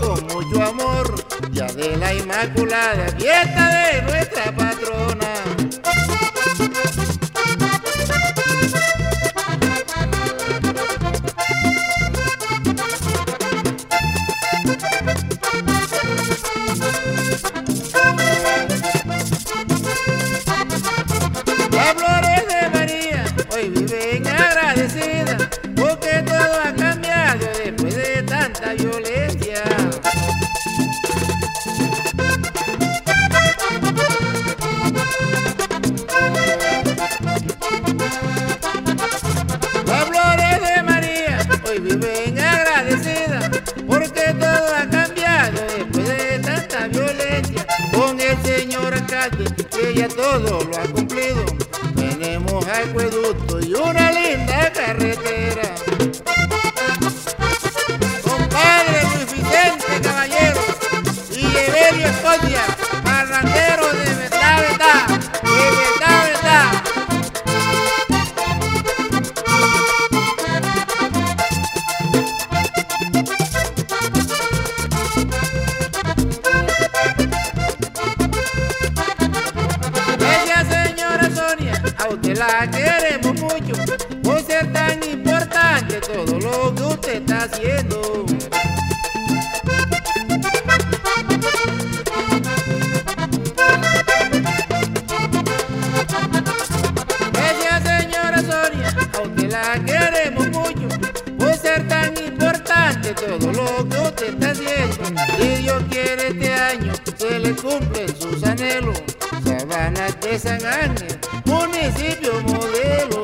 con mucho amor, Día de la Inmaculada, fiesta de nuestra patrona. Las flores de María hoy viven agradecidas, porque todo ha cambiado después de tanta violencia. Las flores de María hoy viven agradecidas, porque todo ha cambiado después de tanta violencia. Con el señor alcalde, que ya todo lo ha cumplido, tenemos acueducto y una linda carretera. Compadre Luis Vicente Caballero y Evelio Escocia, parrandero de verdad, verdad, de verdad, verdad. A usted la queremos mucho, por ser tan importante todo lo que usted está haciendo. Gracias, señora Sonia, a usted la queremos mucho, por ser tan importante todo lo que usted está haciendo. Si Dios quiere este año se le cumplen sus anhelos, Sabanas de San Ángel, municipio modelo.